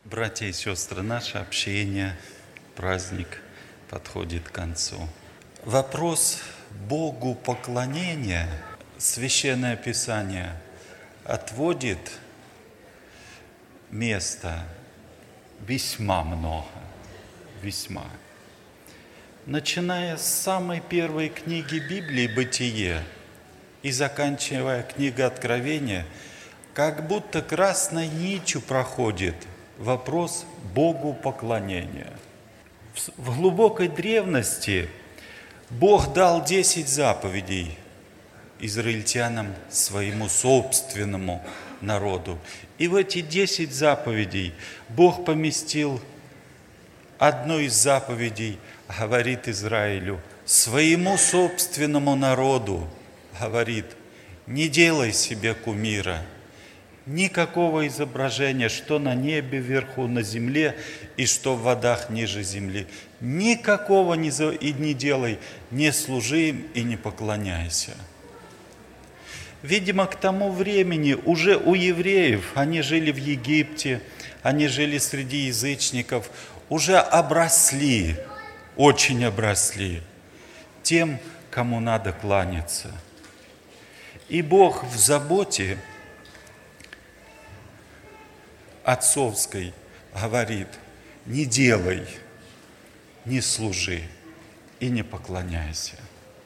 Братья и сестры, наше общение, праздник подходит к концу. Вопрос Богу поклонения Священное Писание отводит место весьма много, весьма. Начиная с самой первой книги Библии «Бытие» и заканчивая книгой Откровения, как будто красной нитью проходит вопрос Богу поклонения. В глубокой древности Бог дал 10 заповедей израильтянам, своему собственному народу. И в эти 10 заповедей Бог поместил одну из заповедей, говорит Израилю, своему собственному народу, говорит: не делай себе кумира, никакого изображения, что на небе вверху, на земле и что в водах ниже земли. Никакого не делай, не служи им и не поклоняйся. Видимо, к тому времени уже у евреев, они жили в Египте, они жили среди язычников, уже обросли, очень обросли тем, кому надо кланяться. И Бог в заботе отцовской говорит: не делай, не служи и не поклоняйся.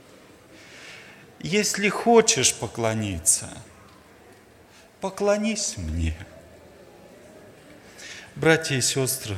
Если хочешь поклониться, поклонись мне. Братья и сестры,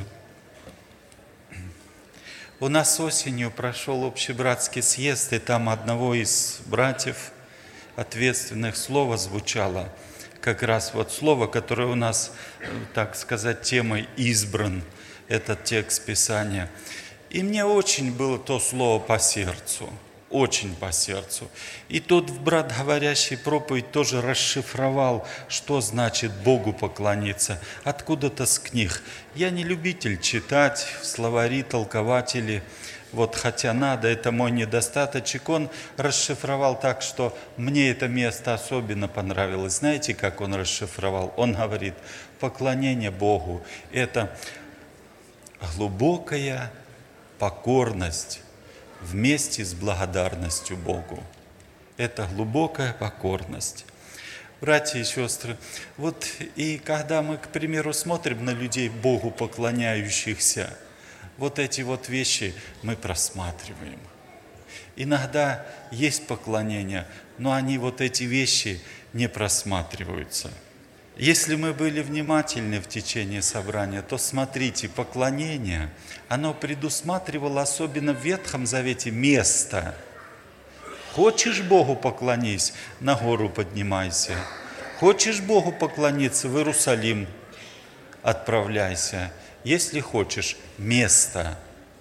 у нас осенью прошел общебратский съезд, и там одного из братьев ответственных слово звучало, как раз вот слово, которое у нас, так сказать, темой избран, этот текст Писания. И мне очень было то слово по сердцу, очень по сердцу. И тот брат, говорящий проповедь, тоже расшифровал, что значит Богу поклониться, откуда-то с книг. Я не любитель читать словари, толкователи, вот хотя надо, это мой недостаточек. Он расшифровал так, что мне это место особенно понравилось. Знаете, как он расшифровал? Он говорит: поклонение Богу – это глубокая покорность вместе с благодарностью Богу. Это глубокая покорность. Братья и сестры, вот и когда мы, к примеру, смотрим на людей Богу поклоняющихся, вот эти вот вещи мы просматриваем. Иногда есть поклонение, но они, вот эти вещи, не просматриваются. Если мы были внимательны в течение собрания, то смотрите, поклонение, оно предусматривало, особенно в Ветхом Завете, место. Хочешь Богу поклонись, на гору поднимайся. Хочешь Богу поклониться, в Иерусалим отправляйся. Если хочешь, место.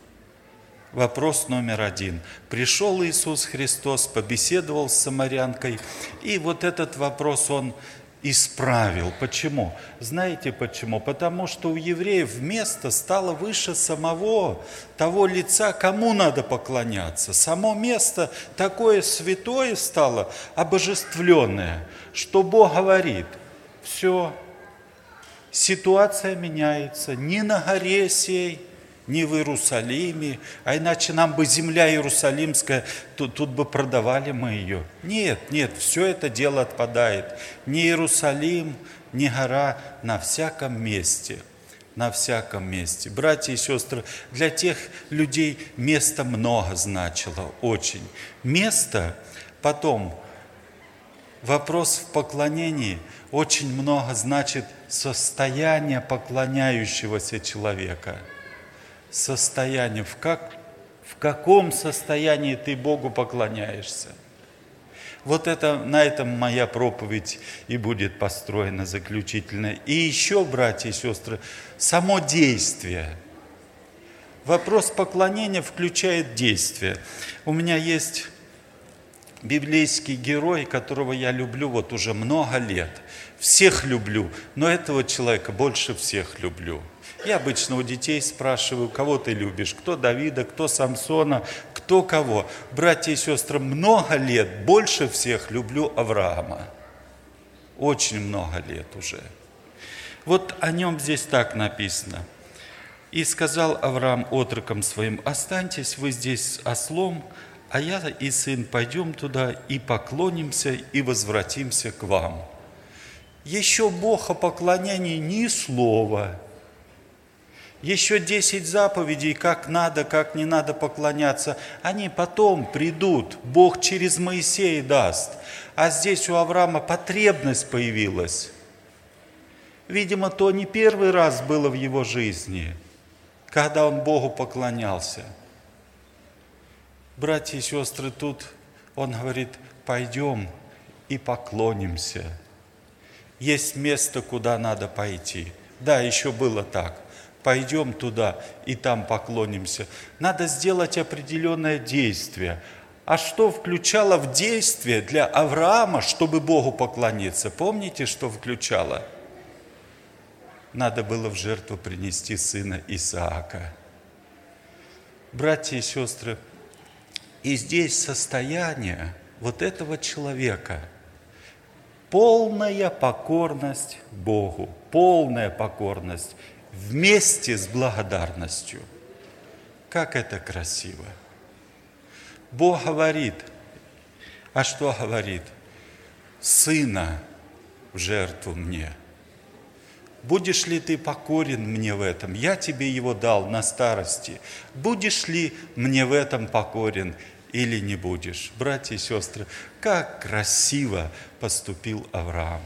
Вопрос номер 1. Пришел Иисус Христос, побеседовал с самарянкой, и вот этот вопрос Он исправил. Почему? Знаете почему? Потому что у евреев место стало выше самого того лица, кому надо поклоняться. Само место такое святое стало, обожествленное, что Бог говорит: все, ситуация меняется, не на горе сей, не в Иерусалиме, а иначе нам бы земля иерусалимская, тут бы продавали мы ее. Нет, все это дело отпадает. Ни Иерусалим, ни гора, на всяком месте. На всяком месте. Братья и сестры, для тех людей места много значило, очень. Место, потом, вопрос в поклонении очень много значит состояние поклоняющегося человека. Состояние, в каком состоянии ты Богу поклоняешься. Вот это, на этом моя проповедь и будет построена заключительная. И еще, братья и сестры, само действие. Вопрос поклонения включает действие. У меня есть библейский герой, которого я люблю вот уже много лет. Всех люблю, но этого человека больше всех люблю. Я обычно у детей спрашиваю: кого ты любишь? Кто Давида, кто Самсона, кто кого? Братья и сестры, много лет больше всех люблю Авраама. Очень много лет уже. Вот о нем здесь так написано. «И сказал Авраам отрокам своим: останьтесь вы здесь с ослом, а я и сын пойдем туда и поклонимся и возвратимся к вам». Еще Бог о поклонении ни слова. Еще 10 заповедей, как надо, как не надо поклоняться, они потом придут, Бог через Моисея даст. А здесь у Авраама потребность появилась. Видимо, то не первый раз было в его жизни, когда он Богу поклонялся. Братья и сестры, тут он говорит: пойдем и поклонимся. Есть место, куда надо пойти. Да, еще было так. Пойдем туда и там поклонимся. Надо сделать определенное действие. А что включало в действие для Авраама, чтобы Богу поклониться? Помните, что включало? Надо было в жертву принести сына Исаака. Братья и сестры, и здесь состояние вот этого человека – полная покорность Богу, полная покорность вместе с благодарностью. Как это красиво! Бог говорит, а что говорит? Сына в жертву мне. Будешь ли ты покорен мне в этом? Я тебе его дал на старости. Будешь ли мне в этом покорен или не будешь? Братья и сестры, как красиво поступил Авраам.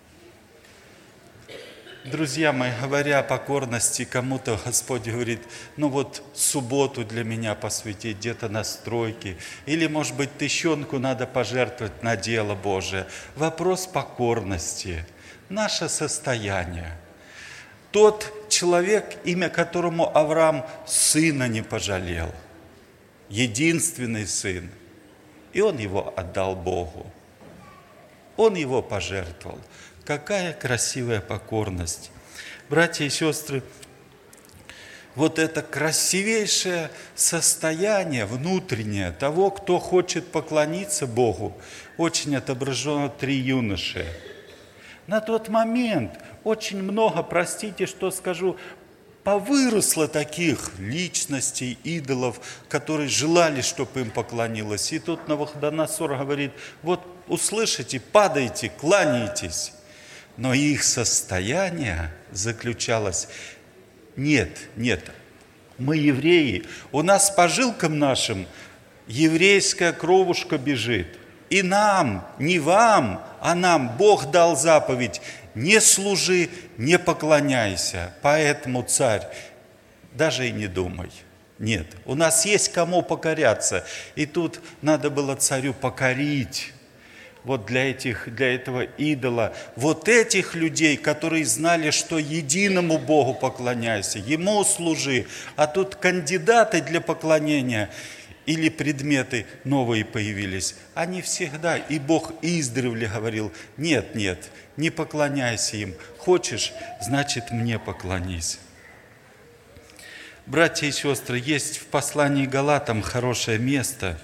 Друзья мои, говоря о покорности, кому-то Господь говорит: ну вот субботу для меня посвятить, где-то на стройке, или, может быть, тыщенку надо пожертвовать на дело Божие. Вопрос покорности, наше состояние. Тот человек, имя которому Авраам сына не пожалел, единственный сын, и он его отдал Богу. Он его пожертвовал. Какая красивая покорность. Братья и сестры, вот это красивейшее состояние внутреннее того, кто хочет поклониться Богу, очень отображено 3 юноши. На тот момент очень много, простите, что скажу, повыросло таких личностей, идолов, которые желали, чтобы им поклонилось. И тут Навуходоносор говорит: вот услышите, падайте, кланяйтесь. Но их состояние заключалось: нет, мы евреи, у нас по жилкам нашим еврейская кровушка бежит. И нам, не вам, а нам Бог дал заповедь: не служи, не поклоняйся. Поэтому, царь, даже и не думай. Нет, у нас есть кому покоряться. И тут надо было царю покорить вот для этого идола, вот этих людей, которые знали, что единому Богу поклоняйся, Ему служи. А тут кандидаты для поклонения или предметы новые появились. Они всегда, и Бог издревле говорил: нет, не поклоняйся им. Хочешь, значит, мне поклонись. Братья и сестры, есть в послании Галатам хорошее место.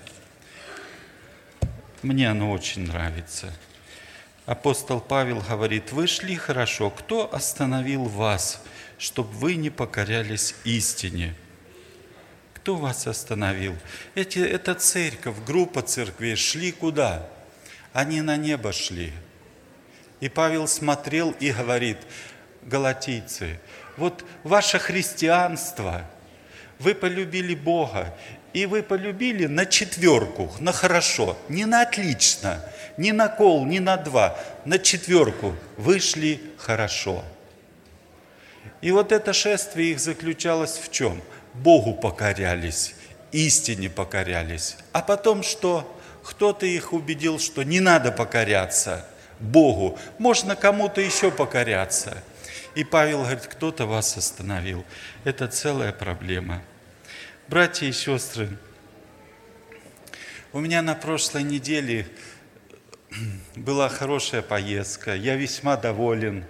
Мне оно очень нравится. Апостол Павел говорит: вы шли хорошо, кто остановил вас, чтобы вы не покорялись истине? Кто вас остановил? Это церковь, группа церквей шли куда? Они на небо шли. И Павел смотрел и говорит: галатийцы, вот ваше христианство, вы полюбили Бога, и вы полюбили на 4, на хорошо, не на отлично, не на кол, не на 2, на 4 вышли хорошо. И вот это шествие их заключалось в чем? Богу покорялись, истине покорялись. А потом что? Кто-то их убедил, что не надо покоряться Богу, можно кому-то еще покоряться. И Павел говорит: кто-то вас остановил. Это целая проблема. Братья и сестры, у меня на прошлой неделе была хорошая поездка, я весьма доволен.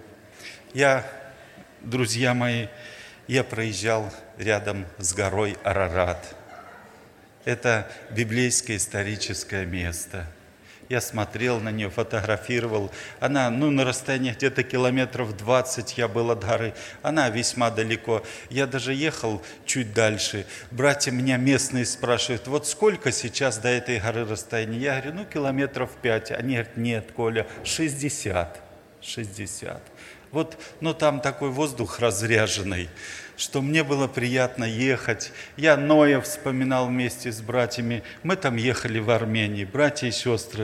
Друзья мои, я проезжал рядом с горой Арарат. Это библейское историческое место. Я смотрел на нее, фотографировал. Она, на расстоянии где-то километров 20 я был от горы. Она весьма далеко. Я даже ехал чуть дальше. Братья меня местные спрашивают, вот сколько сейчас до этой горы расстояние? Я говорю, километров 5. Они говорят, нет, Коля, 60. 60. Вот, там такой воздух разряженный, что мне было приятно ехать. Я Ноя вспоминал вместе с братьями. Мы там ехали в Армении, братья и сестры.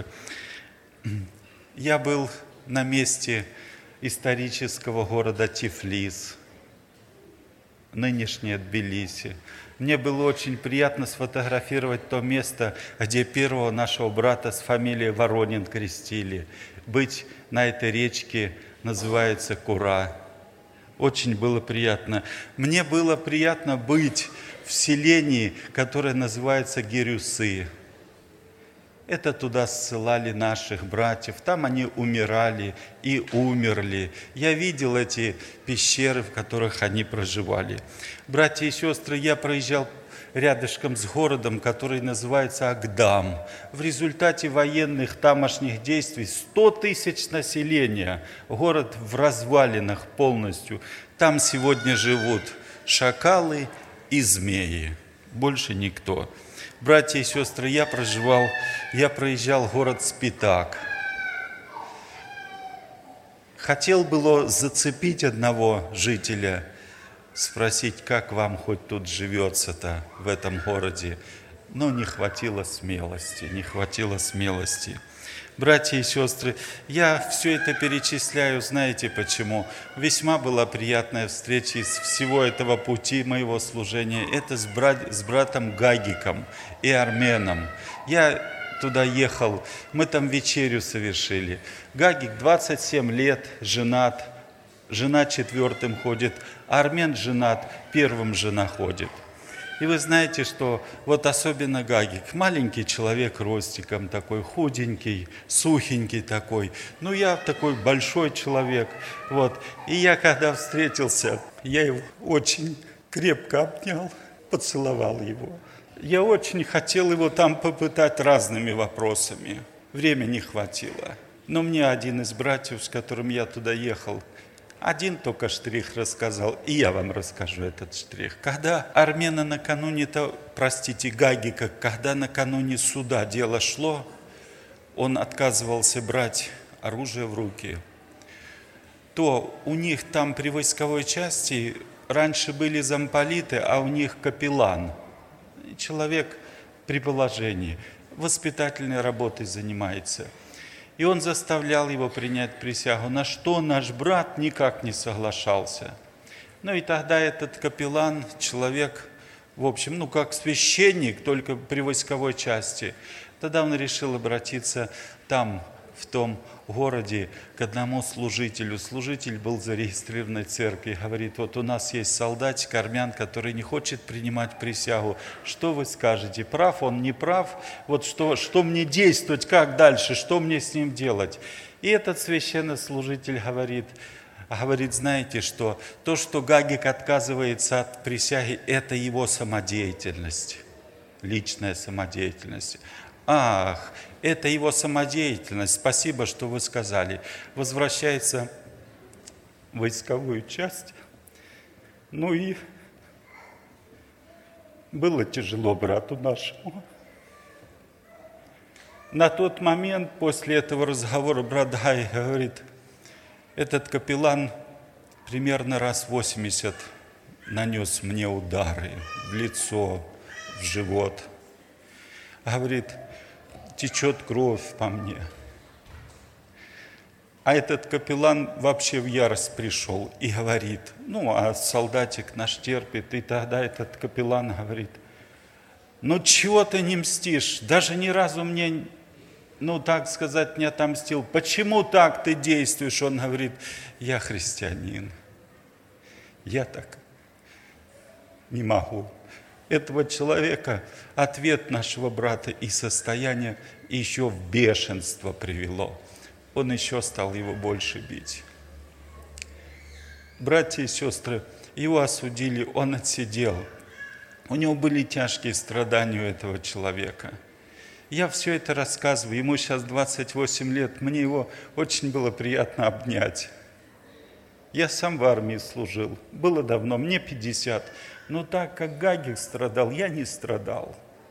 Я был на месте исторического города Тифлис, нынешнее Тбилиси. Мне было очень приятно сфотографировать то место, где первого нашего брата с фамилией Воронин крестили. Быть на этой речке называется Кура. Очень было приятно. Мне было приятно быть в селении, которое называется Гирюсы. Это туда ссылали наших братьев. Там они умирали и умерли. Я видел эти пещеры, в которых они проживали. Братья и сестры, я проезжал рядышком с городом, который называется Агдам. В результате военных тамошних действий 100 тысяч населения. Город в развалинах полностью. Там сегодня живут шакалы и змеи. Больше никто. Братья и сестры, я проезжал город Спитак. Хотел было зацепить одного жителя, спросить, как вам хоть тут живется-то в этом городе, но не хватило смелости. Братья и сестры, я все это перечисляю, знаете почему? Весьма была приятная встреча из всего этого пути моего служения. Это с братом Гагиком и Арменом. Я туда ехал, мы там вечерю совершили. Гагик 27 лет, женат, жена 4-м ходит, а Армен женат, 1-м жена ходит. И вы знаете, что вот особенно Гагик, маленький человек ростиком такой, худенький, сухенький такой. Я такой большой человек. Вот. И я когда встретился, я его очень крепко обнял, поцеловал его. Я очень хотел его там попытать разными вопросами. Времени не хватило. Но мне один из братьев, с которым я туда ехал, один только штрих рассказал, и я вам расскажу этот штрих. Когда Армена Гагика, когда накануне суда дело шло, он отказывался брать оружие в руки, то у них там при войсковой части раньше были замполиты, а у них капеллан, человек при положении, воспитательной работой занимается. И он заставлял его принять присягу, на что наш брат никак не соглашался. И тогда этот капеллан, человек, в общем, как священник, только при войсковой части, тогда он решил обратиться там, в том городе, к одному служителю. Служитель был в зарегистрированной церкви. Говорит, вот у нас есть солдатик, армян, который не хочет принимать присягу. Что вы скажете? Прав он, не прав? Вот что мне действовать, как дальше, что мне с ним делать? И этот священнослужитель говорит, знаете что? То, что Гагик отказывается от присяги, это его самодеятельность, личная самодеятельность. Ах, это его самодеятельность, спасибо, что вы сказали. Возвращается в войсковую часть. И было тяжело брату нашему. На тот момент, после этого разговора, брат Гай говорит, этот капеллан примерно раз 80 нанес мне удары в лицо, в живот. Говорит, течет кровь по мне. А этот капеллан вообще в ярость пришел и говорит, а солдатик наш терпит. И тогда этот капеллан говорит, чего ты не мстишь? Даже ни разу мне, так сказать, не отомстил. Почему так ты действуешь? Он говорит, я христианин. Я так не могу. Этого человека ответ нашего брата и состояние еще в бешенство привело. Он еще стал его больше бить. Братья и сестры, его осудили, он отсидел. У него были тяжкие страдания у этого человека. Я все это рассказываю, ему сейчас 28 лет, мне его очень было приятно обнять. Я сам в армии служил, было давно, мне 50. Но так как Гагик страдал, я не страдал.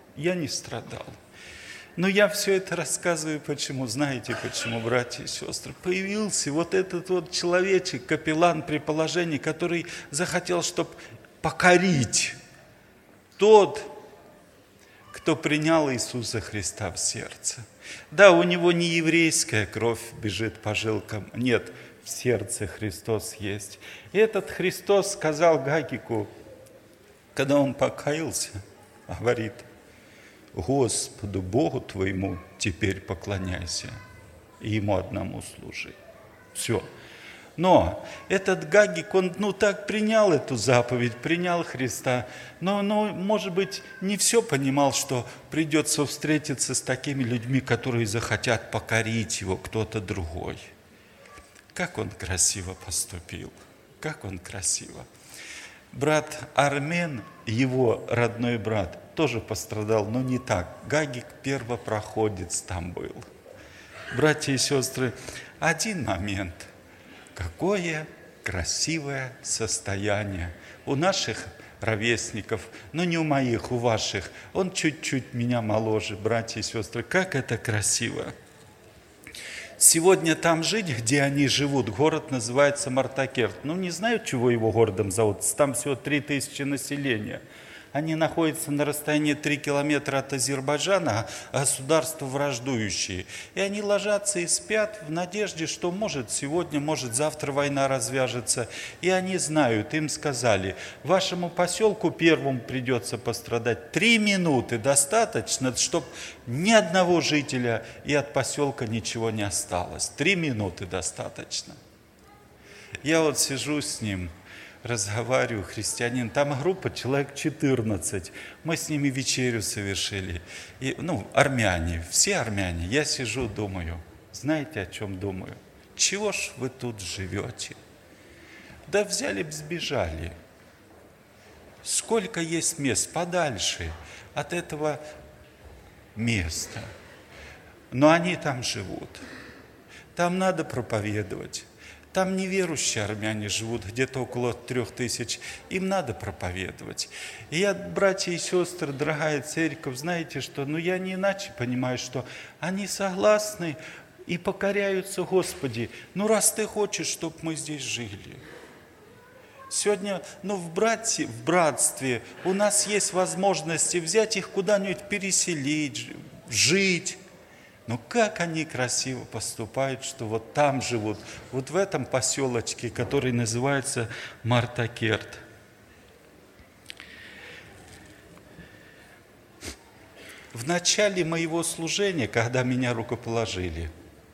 Но я все это рассказываю, почему, знаете почему, братья и сестры? Появился вот этот вот человечек, капеллан при положении, который захотел, чтобы покорить тот, кто принял Иисуса Христа в сердце. Да, у него не еврейская кровь бежит по жилкам, нет, в сердце Христос есть. И этот Христос сказал Гагику, когда он покаялся, говорит: Господу Богу твоему теперь поклоняйся, и Ему одному служи. Все. Но этот Гагик, он так принял эту заповедь, принял Христа, но может быть, не все понимал, что придется встретиться с такими людьми, которые захотят покорить его, кто-то другой. Как он красиво поступил, как он красиво. Брат Армен, его родной брат, тоже пострадал, но не так. Гагик первопроходец там был. Братья и сестры, один момент. Какое красивое состояние у наших ровесников, но не у моих, у ваших. Он чуть-чуть меня моложе, братья и сестры. Как это красиво! Сегодня там жить, где они живут, город называется Мартакерт. Не знаю, чего его городом зовут, там всего 3000 населения. Они находятся на расстоянии 3 километра от Азербайджана, государства враждующие. И они ложатся и спят в надежде, что может сегодня, может завтра война развяжется. И они знают, им сказали, вашему поселку первому придется пострадать. 3 минуты достаточно, чтобы ни одного жителя и от поселка ничего не осталось. 3 минуты достаточно. Я вот сижу с ним, разговариваю, христианин, там группа, человек 14, мы с ними вечерю совершили, и, армяне, все армяне, я сижу, думаю, знаете, о чем думаю? Чего ж вы тут живете? Да взяли б, сбежали. Сколько есть мест подальше от этого места, но они там живут, там надо проповедовать. Там неверующие армяне живут, где-то около 3000. Им надо проповедовать. И я, братья и сестры, дорогая церковь, знаете что? Я не иначе понимаю, что они согласны и покоряются Господи. Раз ты хочешь, чтобы мы здесь жили. Сегодня, в братстве у нас есть возможности взять их куда-нибудь переселить, жить. Как они красиво поступают, что вот там живут, вот в этом поселочке, который называется Мартакерт. В начале моего служения, когда меня рукоположили,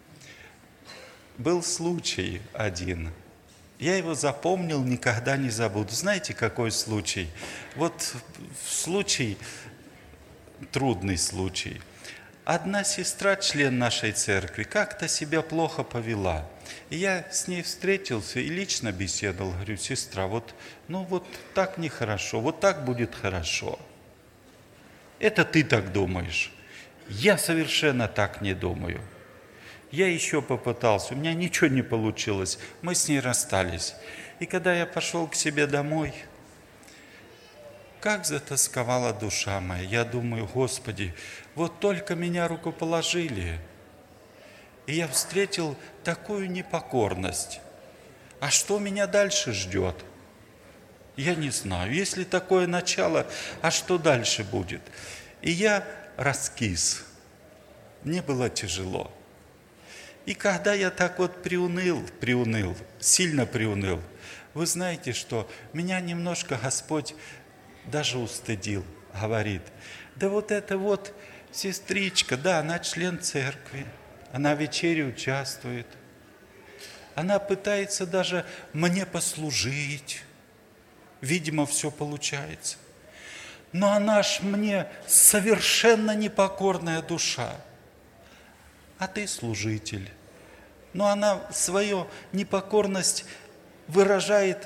был случай один. Я его запомнил, никогда не забуду. Знаете, какой случай? Вот случай, трудный случай. Одна сестра, член нашей церкви, как-то себя плохо повела. И я с ней встретился и лично беседовал. Говорю, сестра, вот так нехорошо, вот так будет хорошо. Это ты так думаешь. Я совершенно так не думаю. Я еще попытался, у меня ничего не получилось. Мы с ней расстались. И когда я пошел к себе домой, как затосковала душа моя. Я думаю, Господи, вот только меня рукоположили, и я встретил такую непокорность. А что меня дальше ждет? Я не знаю. Если такое начало, а что дальше будет? И я раскис. Мне было тяжело. И когда я так вот приуныл, сильно приуныл, вы знаете, что меня немножко Господь даже устыдил, говорит, да вот эта вот сестричка, да, она член церкви, она в вечере участвует, она пытается даже мне послужить, видимо, все получается, но она ж мне совершенно непокорная душа, а ты служитель, но она свою непокорность выражает,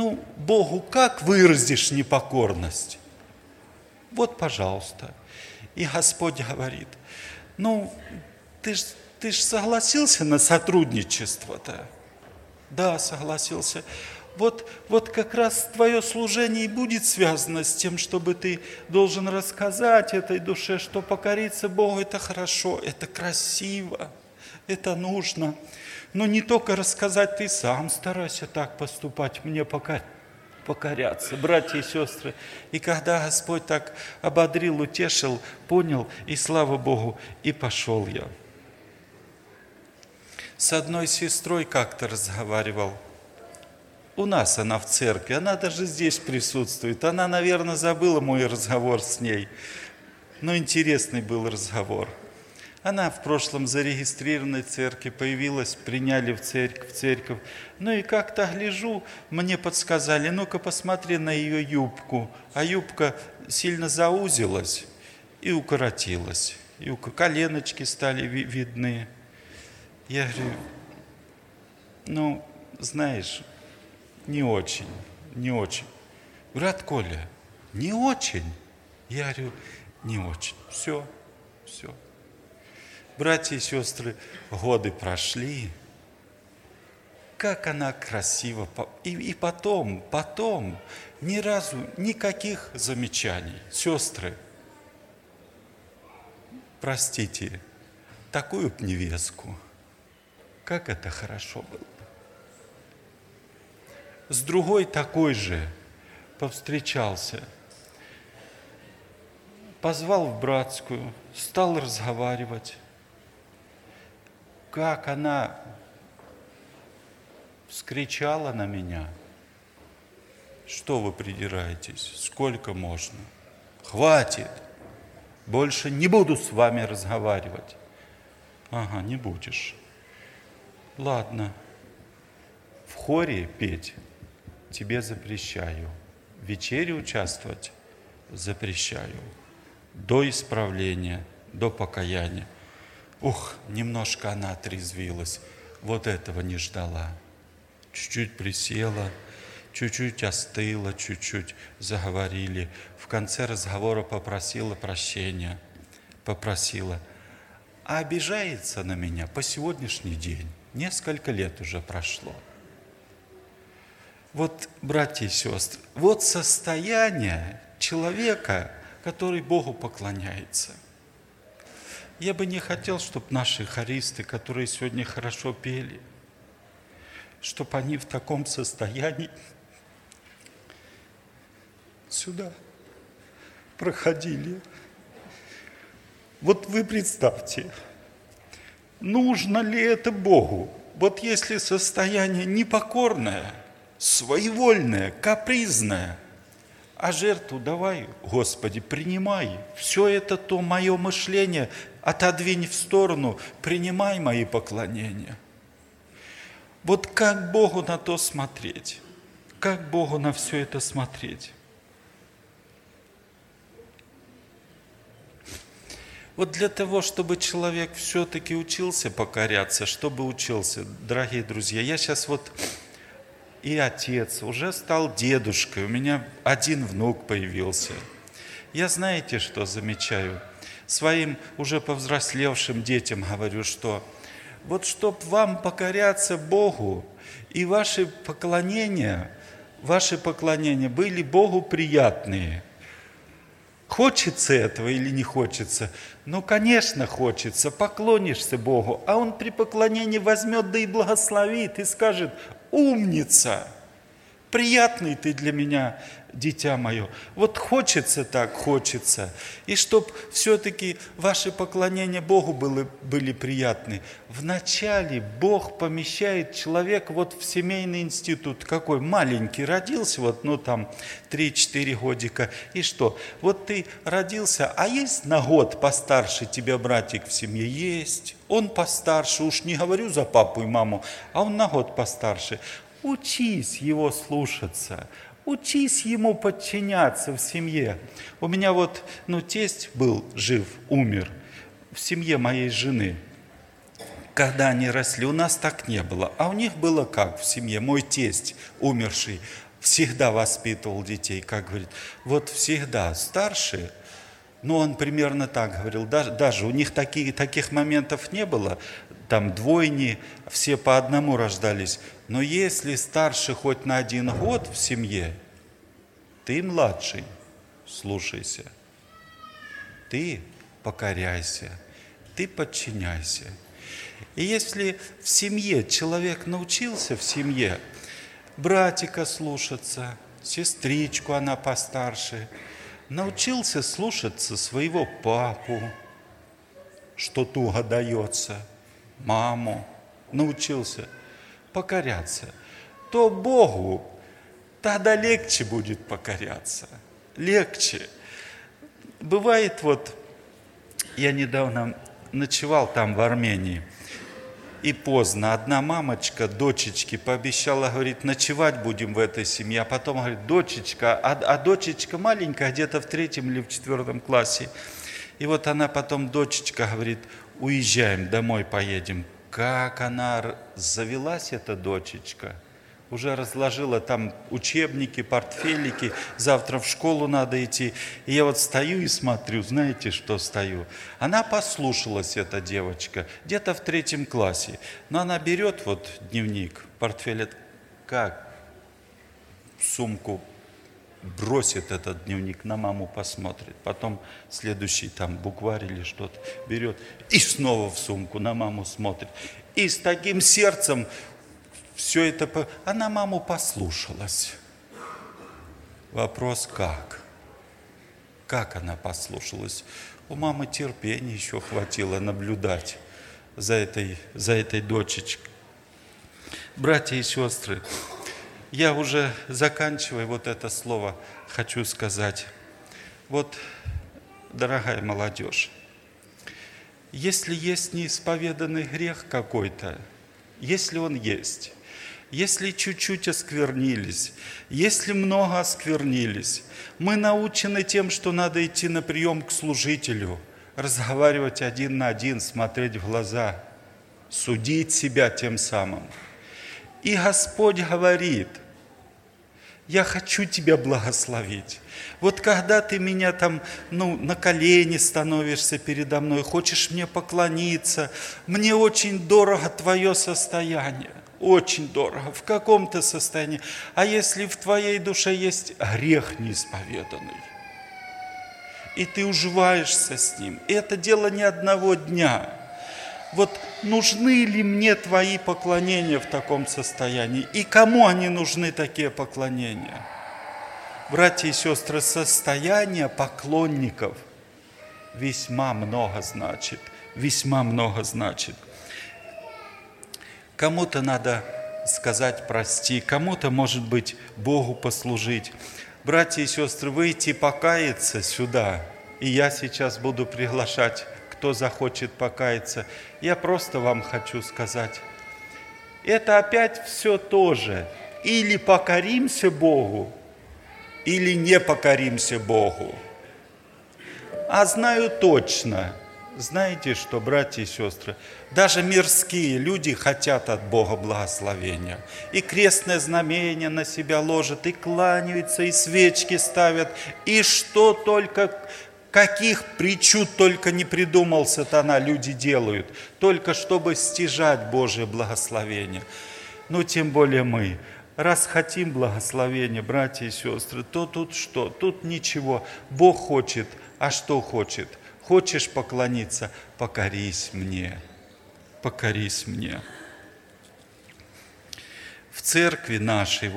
Богу как выразишь непокорность? Вот, пожалуйста. И Господь говорит, ну, ты ж согласился на сотрудничество-то? Да, согласился. Вот как раз твое служение и будет связано с тем, чтобы ты должен рассказать этой душе, что покориться Богу – это хорошо, это красиво, это нужно. Но не только рассказать, ты сам старайся так поступать, мне покоряться, братья и сестры. И когда Господь так ободрил, утешил, понял, и слава Богу, и пошел я. С одной сестрой как-то разговаривал. У нас она в церкви, она даже здесь присутствует. Она, наверное, забыла мой разговор с ней. Но интересный был разговор. Она в прошлом зарегистрированной церкви появилась, приняли в церковь. Ну и как-то гляжу, мне подсказали, ну-ка посмотри на ее юбку. А юбка сильно заузилась и укоротилась. И коленочки стали видны. Я говорю, ну, знаешь, не очень. Брат Коля, не очень? Я говорю, не очень. Все. Братья и сестры, годы прошли. Как она красиво. И потом, ни разу никаких замечаний. Сестры, простите, такую б невестку. Как это хорошо было. С другой такой же повстречался. Позвал в братскую, стал разговаривать. Как она вскричала на меня. Что вы придираетесь? Сколько можно? Хватит! Больше не буду с вами разговаривать. Ага, не будешь. Ладно. В хоре петь тебе запрещаю. В вечере участвовать запрещаю. До исправления, до покаяния. Немножко она отрезвилась. Вот этого не ждала. Чуть-чуть присела, чуть-чуть остыла, чуть-чуть заговорили. В конце разговора попросила прощения. А обижается на меня по сегодняшний день. Несколько лет уже прошло. Вот, братья и сестры, вот состояние человека, который Богу поклоняется. Я бы не хотел, чтобы наши хористы, которые сегодня хорошо пели, чтобы они в таком состоянии сюда проходили. Вот вы представьте, нужно ли это Богу? Вот если состояние непокорное, своевольное, капризное, а жертву давай, Господи, принимай. Все это то мое мышление, отодвинь в сторону, принимай мои поклонения. Вот как Богу на то смотреть? Как Богу на все это смотреть? Вот для того, чтобы человек все-таки учился покоряться, чтобы учился, дорогие друзья, я сейчас вот и отец, уже стал дедушкой, у меня один внук появился. Я знаете, что замечаю? Своим уже повзрослевшим детям говорю, что вот чтоб вам покоряться Богу, и ваши поклонения были Богу приятные. Хочется этого или не хочется? Ну, конечно, хочется. Поклонишься Богу, а Он при поклонении возьмет, да и благословит, и скажет: умница, приятный ты для меня, дитя мое. Вот хочется так, хочется. И чтоб все-таки ваши поклонения Богу были приятны. Вначале Бог помещает человека вот в семейный институт. Какой маленький родился, 3-4 годика. И что? Вот ты родился, а есть на год постарше тебя братик в семье? Есть. Он постарше, уж не говорю за папу и маму, а он на год постарше. Учись его слушаться. Учись ему подчиняться в семье. У меня тесть был жив, умер в семье моей жены. Когда они росли, у нас так не было. А у них было как в семье? Мой тесть, умерший, всегда воспитывал детей, как говорит. Вот всегда старшие Ну, он примерно так говорил. Даже у них таких моментов не было. Там двойни, все по одному рождались. Но если старше хоть на 1 год в семье, ты младший, слушайся. Ты покоряйся, ты подчиняйся. И если в семье человек научился в семье братика слушаться, сестричку, она постарше, научился слушаться своего папу, что туго дается, маму, научился покоряться, то Богу тогда легче будет покоряться, легче. Бывает я недавно ночевал там в Армении, и поздно. Одна мамочка дочечке пообещала, говорит, ночевать будем в этой семье. А потом говорит, дочечка, а дочечка маленькая, где-то в 3 или в 4 классе. И вот она потом, дочечка, говорит, уезжаем, домой поедем. Как она завелась, эта дочечка. Уже разложила там учебники, портфелики, завтра в школу надо идти. И я стою и смотрю, знаете, что стою? Она послушалась, эта девочка, где-то в 3 классе. Но она берет дневник, портфель, как в сумку бросит этот дневник, на маму посмотрит. Потом следующий там букварь или что-то берет и снова в сумку на маму смотрит. И с таким сердцем все это, она маму послушалась. Вопрос как? Как она послушалась? У мамы терпения еще хватило наблюдать за этой дочечкой. Братья и сестры, я уже заканчивая это слово, хочу сказать. Дорогая молодежь, если есть неисповеданный грех какой-то, если он есть, если чуть-чуть осквернились, если много осквернились, мы научены тем, что надо идти на прием к служителю, разговаривать 1 на 1, смотреть в глаза, судить себя тем самым. И Господь говорит, я хочу тебя благословить. Когда ты меня на колени становишься передо мной, хочешь мне поклониться, мне очень дорого твое состояние. Очень дорого, в каком-то состоянии. А если в твоей душе есть грех неисповеданный, и ты уживаешься с ним, и это дело не одного дня, нужны ли мне твои поклонения в таком состоянии? И кому они нужны, такие поклонения? Братья и сестры, состояние поклонников весьма много значит. Весьма много значит. Кому-то надо сказать прости, кому-то, может быть, Богу послужить. Братья и сестры, выйти покаяться сюда, и я сейчас буду приглашать, кто захочет покаяться. Я просто вам хочу сказать, это опять все то же. Или покоримся Богу, или не покоримся Богу. А знаю точно, знаете что, братья и сестры, даже мирские люди хотят от Бога благословения. И крестное знамение на себя ложат, и кланяются, и свечки ставят, и что только, каких причуд только не придумал сатана, люди делают, только чтобы стяжать Божие благословение. Тем более мы. Раз хотим благословения, братья и сестры, то тут что? Тут ничего. Бог хочет, а что хочет? Хочешь поклониться? Покорись мне. Покорись мне. В церкви нашей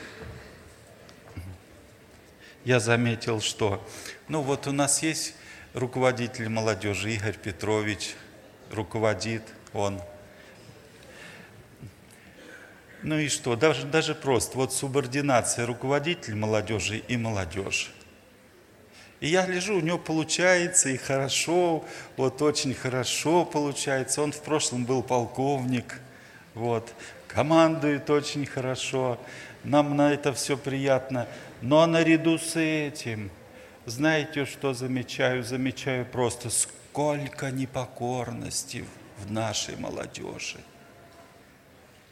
я заметил, что у нас есть руководитель молодежи Игорь Петрович, руководит он. И что? Даже просто субординация руководитель молодежи и молодежь. И я гляжу, у него получается и хорошо, очень хорошо получается. Он в прошлом был полковник, командует очень хорошо. Нам на это все приятно. Но наряду с этим, знаете, что замечаю? Замечаю просто, сколько непокорности в нашей молодежи.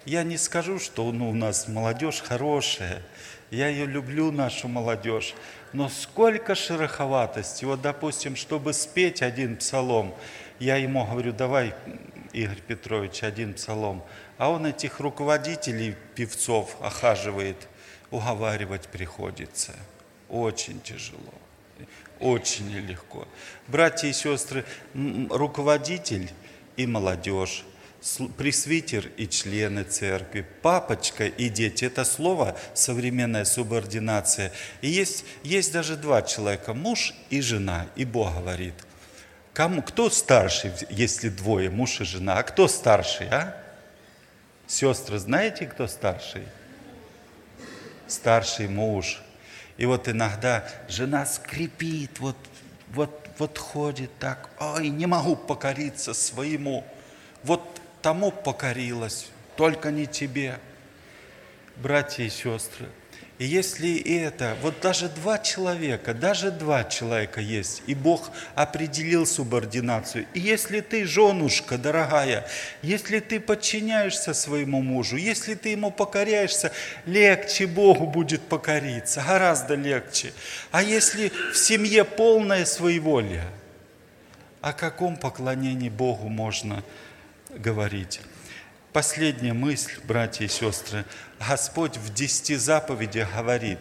Я не скажу, что у нас молодежь хорошая, я ее люблю, нашу молодежь, но сколько шероховатости. Вот, допустим, чтобы спеть один псалом, я ему говорю: давай, Игорь Петрович, один псалом. А он этих руководителей, певцов охаживает, уговаривать приходится. Очень тяжело, очень нелегко. Братья и сестры, руководитель и молодежь, пресвитер и члены церкви, папочка и дети – это слово современная субординация. И есть даже два человека, муж и жена, и Бог говорит: кто старший, если двое, муж и жена? А кто старший, а? Сестры, знаете, кто старший? Старший муж. И вот иногда жена скрипит, вот ходит так: ой, не могу покориться своему, вот тому покорилась, только не тебе. Братья и сестры, и если это, вот даже два человека есть, и Бог определил субординацию, и если ты, женушка дорогая, если ты подчиняешься своему мужу, если ты ему покоряешься, легче Богу будет покориться, гораздо легче. А если в семье полное своеволие, о каком поклонении Богу можно говорить? Последняя мысль, братья и сестры. Господь в 10 заповедях говорит: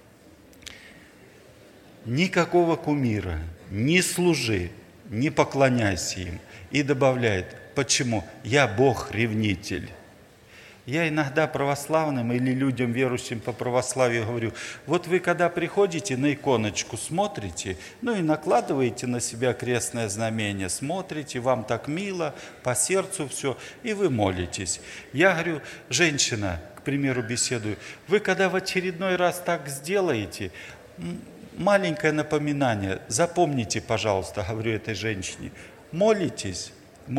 никакого кумира, не служи, не поклоняйся им. И добавляет: почему? Я Бог-ревнитель. Я иногда православным или людям, верующим по православию, говорю: вот вы когда приходите на иконочку, смотрите, и накладываете на себя крестное знамение, смотрите, вам так мило, по сердцу все, и вы молитесь. Я говорю: женщина, к примеру, беседую, вы когда в очередной раз так сделаете, маленькое напоминание, запомните, пожалуйста, говорю этой женщине, молитесь.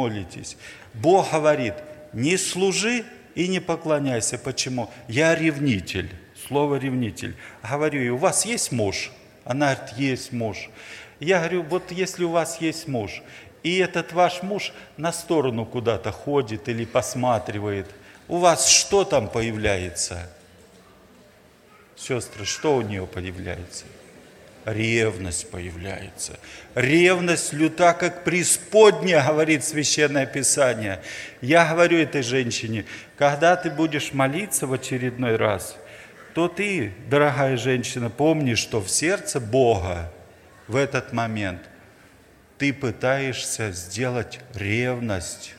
Бог говорит: не служи и не поклоняйся. Почему? Я ревнитель. Слово ревнитель. Говорю: и у вас есть муж? Она говорит: есть муж. Я говорю: вот если у вас есть муж, и этот ваш муж на сторону куда-то ходит или посматривает, у вас что там появляется? Сестры, что у нее появляется? Ревность появляется. Ревность люта, как преисподняя, говорит Священное Писание. Я говорю этой женщине: когда ты будешь молиться в очередной раз, то ты, дорогая женщина, помни, что в сердце Бога в этот момент ты пытаешься сделать ревность.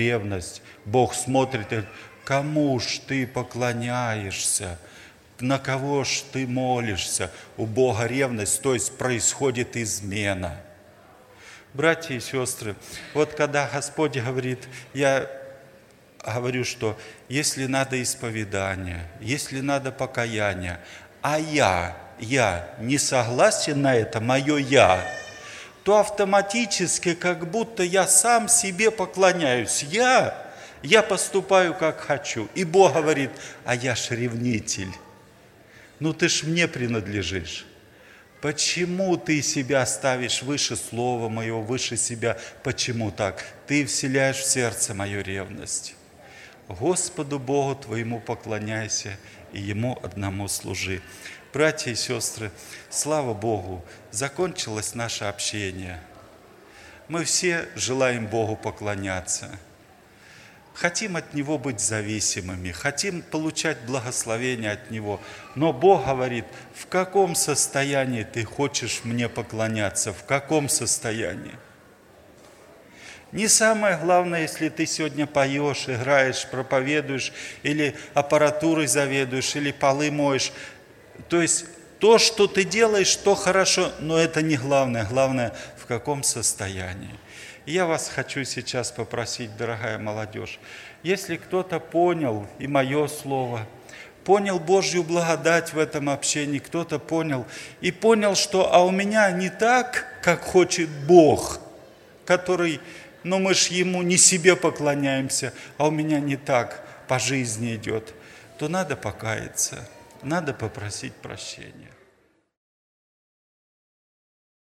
Бог смотрит и говорит: кому ж ты поклоняешься? На кого ж ты молишься? У Бога ревность, то есть происходит измена. Братья и сестры, вот когда Господь говорит, я говорю, что если надо исповедание, если надо покаяние, а я не согласен на это, мое я, то автоматически как будто я сам себе поклоняюсь. Я поступаю как хочу. И Бог говорит: а я ж ревнитель. Ты ж мне принадлежишь. Почему ты себя ставишь выше слова моего, выше себя? Почему так? Ты вселяешь в сердце мою ревность. Господу Богу твоему поклоняйся и Ему одному служи. Братья и сестры, слава Богу, закончилось наше общение. Мы все желаем Богу поклоняться. Хотим от Него быть зависимыми, хотим получать благословение от Него. Но Бог говорит: в каком состоянии ты хочешь мне поклоняться, в каком состоянии? Не самое главное, если ты сегодня поешь, играешь, проповедуешь, или аппаратурой заведуешь, или полы моешь. То есть то, что ты делаешь, то хорошо, но это не главное. Главное, в каком состоянии. Я вас хочу сейчас попросить, дорогая молодежь, если кто-то понял и мое слово, понял Божью благодать в этом общении, кто-то понял, и понял, что у меня не так, как хочет Бог, который, мы ж Ему не себе поклоняемся, а у меня не так по жизни идет, то надо покаяться, надо попросить прощения.